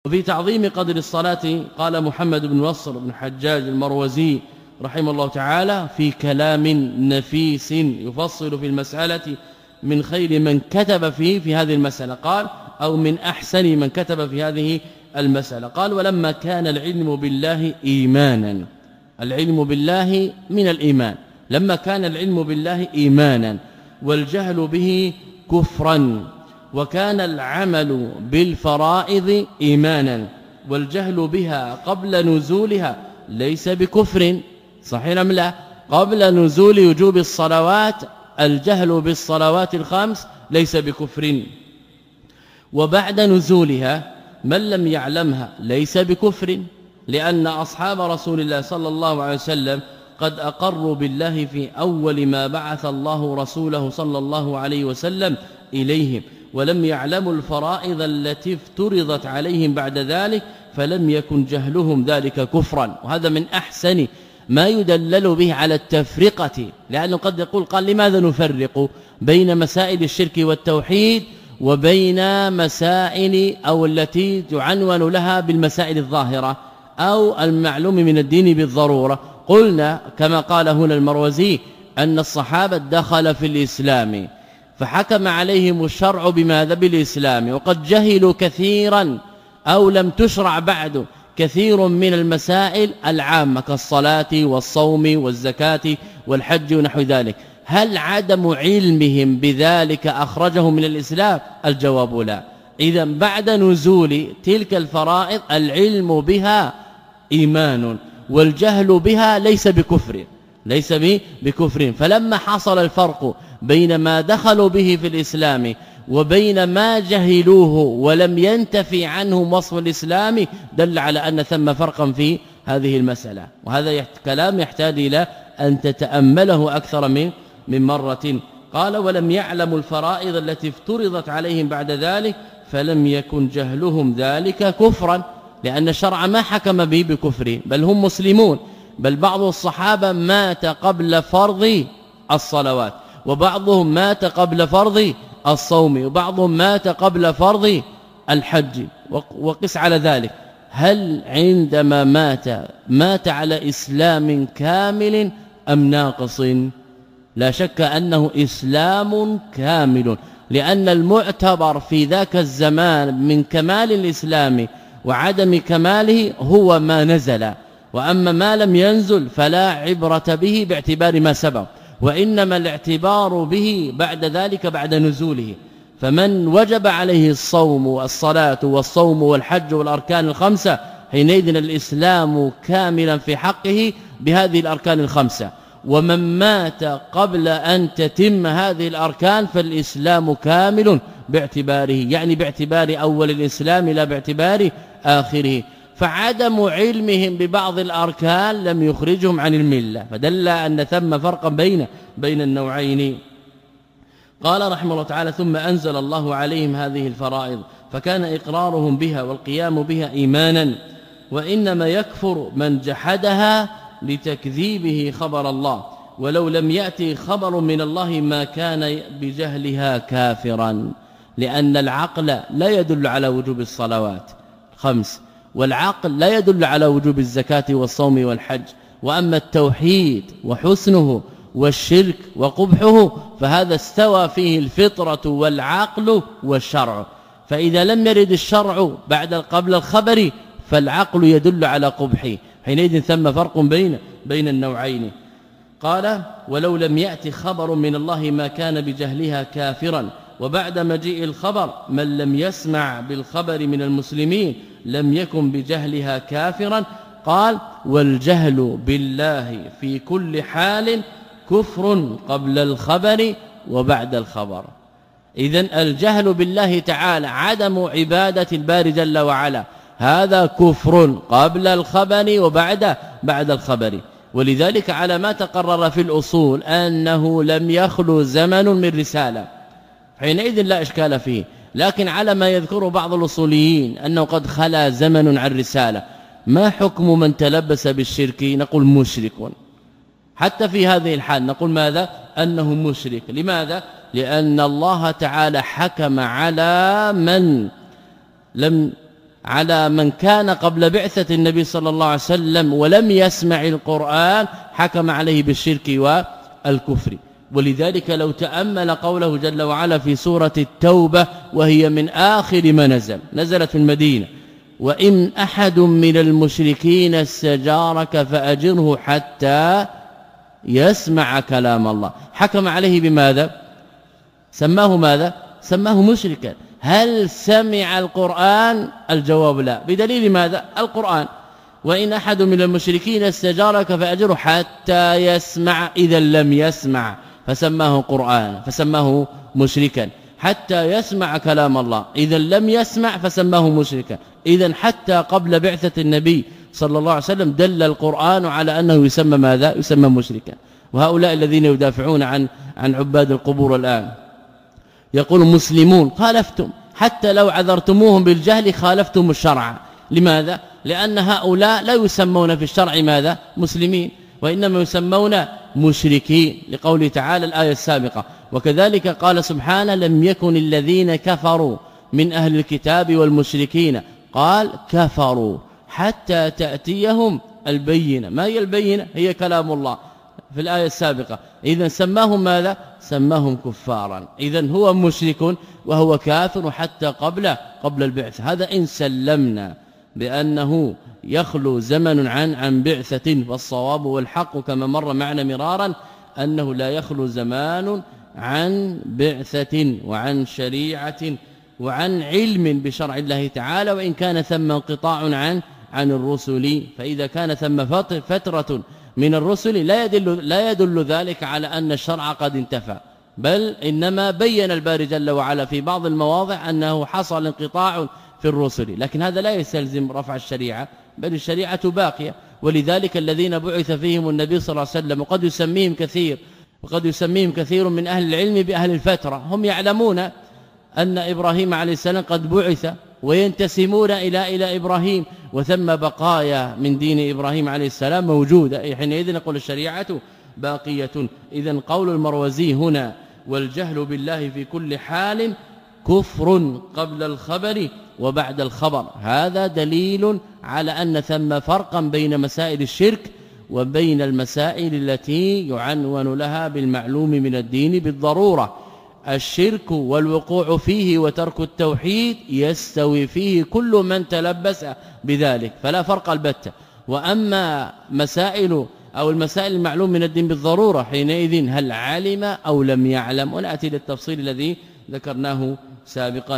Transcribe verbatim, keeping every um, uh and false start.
وفي تعظيم قدر الصلاة قال محمد بن نصر بن حجاج المروزي رحمه الله تعالى في كلام نفيس يفصل في المسألة من خير من كتب فيه في هذه المسألة، قال أو من أحسن من كتب في هذه المسألة، قال ولما كان العلم بالله إيمانا، العلم بالله من الإيمان، لما كان العلم بالله إيمانا والجهل به كفرا، وكان العمل بالفرائض إيمانا والجهل بها قبل نزولها ليس بكفر، صحيح ام لا؟ قبل نزول وجوب الصلوات الجهل بالصلوات الخمس ليس بكفر، وبعد نزولها من لم يعلمها ليس بكفر، لأن أصحاب رسول الله صلى الله عليه وسلم قد أقروا بالله في أول ما بعث الله رسوله صلى الله عليه وسلم إليهم، ولم يعلموا الفرائض التي افترضت عليهم بعد ذلك، فلم يكن جهلهم ذلك كفرا. وهذا من أحسن ما يدلل به على التفرقة، لأنه قد يقول قال لماذا نفرق بين مسائل الشرك والتوحيد وبين مسائل أو التي تعنون لها بالمسائل الظاهرة أو المعلوم من الدين بالضرورة؟ قلنا كما قال هنا المروزي أن الصحابة دخل في الإسلام فحكم عليهم الشرع بماذا؟ بالإسلام، وقد جهلوا كثيرا أو لم تشرع بعد كثير من المسائل العامة كالصلاة والصوم والزكاة والحج ونحو ذلك. هل عدم علمهم بذلك أخرجهم من الإسلام؟ الجواب لا. إذا بعد نزول تلك الفرائض العلم بها إيمان والجهل بها ليس بكفر، ليس بكفر. فلما حصل الفرق بين ما دخلوا به في الإسلام وبين ما جهلوه ولم ينتفي عنهم وصف الإسلام دل على أن ثم فرقا في هذه المسألة، وهذا كلام يحتاج إلى أن تتأمله أكثر من من مرة. قال ولم يعلموا الفرائض التي افترضت عليهم بعد ذلك فلم يكن جهلهم ذلك كفرا، لأن الشرع ما حكم به بكفر، بل هم مسلمون، بل بعض الصحابة مات قبل فرض الصلوات، وبعضهم مات قبل فرض الصوم، وبعضهم مات قبل فرض الحج. وقس على ذلك، هل عندما مات مات على إسلام كامل أم ناقص؟ لا شك أنه إسلام كامل، لأن المعتبر في ذاك الزمان من كمال الإسلام وعدم كماله هو ما نزل، وأما ما لم ينزل فلا عبرة به باعتبار ما سبق، وإنما الاعتبار به بعد ذلك بعد نزوله. فمن وجب عليه الصوم والصلاة والصوم والحج والأركان الخمسة حينئذ الإسلام كاملا في حقه بهذه الأركان الخمسة، ومن مات قبل أن تتم هذه الأركان فالإسلام كامل باعتباره، يعني باعتبار أول الإسلام لا باعتبار آخره. فعدم علمهم ببعض الأركان لم يخرجهم عن الملة، فدل أن ثم فرقا بين بين النوعين. قال رحمه الله تعالى ثم أنزل الله عليهم هذه الفرائض فكان إقرارهم بها والقيام بها إيمانا، وإنما يكفر من جحدها لتكذيبه خبر الله، ولو لم يأتي خبر من الله ما كان بجهلها كافرا، لأن العقل لا يدل على وجوب الصلوات خمس، والعقل لا يدل على وجوب الزكاة والصوم والحج، وأما التوحيد وحسنه والشرك وقبحه فهذا استوى فيه الفطرة والعقل والشرع، فإذا لم يرد الشرع بعد قبل الخبر فالعقل يدل على قبحه، حينئذ ثم فرق بين بين النوعين. قال ولو لم يأتي خبر من الله ما كان بجهلها كافرا، وبعد مجيء الخبر من لم يسمع بالخبر من المسلمين لم يكن بجهلها كافرا. قال والجهل بالله في كل حال كفر قبل الخبر وبعد الخبر. إذن الجهل بالله تعالى عدم عبادة الباري جل وعلا هذا كفر قبل الخبر وبعد بعد الخبر، ولذلك على ما تقرر في الأصول أنه لم يخلو زمن من رسالة حينئذ لا إشكال فيه، لكن على ما يذكر بعض الأصوليين أنه قد خلا زمن عن رسالة، ما حكم من تلبس بالشرك؟ نقول مشرك، حتى في هذه الحال نقول ماذا؟ أنه مشرك. لماذا؟ لأن الله تعالى حكم على من لم على من كان قبل بعثة النبي صلى الله عليه وسلم ولم يسمع القرآن حكم عليه بالشرك والكفر. ولذلك لو تأمل قوله جل وعلا في سورة التوبة وهي من آخر ما نزل نزلت في المدينة: وإن أحد من المشركين استجارك فأجره حتى يسمع كلام الله. حكم عليه بماذا؟ سماه ماذا؟ سماه مشركا. هل سمع القرآن؟ الجواب لا. بدليل ماذا؟ القرآن: وإن أحد من المشركين استجارك فأجره حتى يسمع. إذا لم يسمع فسماه قرآن فسماه مشركا. حتى يسمع كلام الله، إذا لم يسمع فسماه مشركا. إذا حتى قبل بعثة النبي صلى الله عليه وسلم دل القرآن على أنه يسمى ماذا؟ يسمى مشركا. وهؤلاء الذين يدافعون عن عن عباد القبور الآن يقول مسلمون خالفتم، حتى لو عذرتموهم بالجهل خالفتم الشرع. لماذا؟ لأن هؤلاء لا يسمون في الشرع ماذا؟ مسلمين، وإنما يسمون مشركين، لقوله تعالى الآية السابقة: وكذلك قال سبحانه: لم يكن الذين كفروا من أهل الكتاب والمشركين قال كفروا حتى تأتيهم البينة. ما هي البينة؟ هي كلام الله في الآية السابقة. إذن سماهم ماذا؟ سماهم كفارا. إذن هو مشرك وهو كافر حتى قبل قبل البعث. هذا إن سلمنا بأنه يخلو زمن عن عن بعثة، والصواب والحق كما مر معنا مرارا أنه لا يخلو زمان عن بعثة وعن شريعة وعن علم بشرع الله تعالى، وإن كان ثم انقطاع عن عن الرسل. فإذا كان ثم فترة من الرسل لا يدل لا يدل ذلك على أن الشرع قد انتفى، بل إنما بين الباري جل وعلا في بعض المواضع أنه حصل انقطاع في الرسل، لكن هذا لا يستلزم رفع الشريعة، بل الشريعة باقية. ولذلك الذين بعث فيهم النبي صلى الله عليه وسلم وقد يسميهم كثير وقد يسميهم كثير من أهل العلم بأهل الفترة، هم يعلمون أن إبراهيم عليه السلام قد بعث وينتسمون إلى إلى إبراهيم، وثم بقايا من دين إبراهيم عليه السلام موجودة، حينئذ نقول الشريعة باقية. إذن قول المروزي هنا: والجهل بالله في كل حال كفر قبل الخبر وبعد الخبر، هذا دليل على أن ثم فرقا بين مسائل الشرك وبين المسائل التي يعنون لها بالمعلوم من الدين بالضرورة. الشرك والوقوع فيه وترك التوحيد يستوي فيه كل من تلبس بذلك، فلا فرق البتة. وأما مسائل أو المسائل المعلوم من الدين بالضرورة حينئذ هل علم أو لم يعلم، ونأتي للتفصيل الذي ذكرناه سابقا.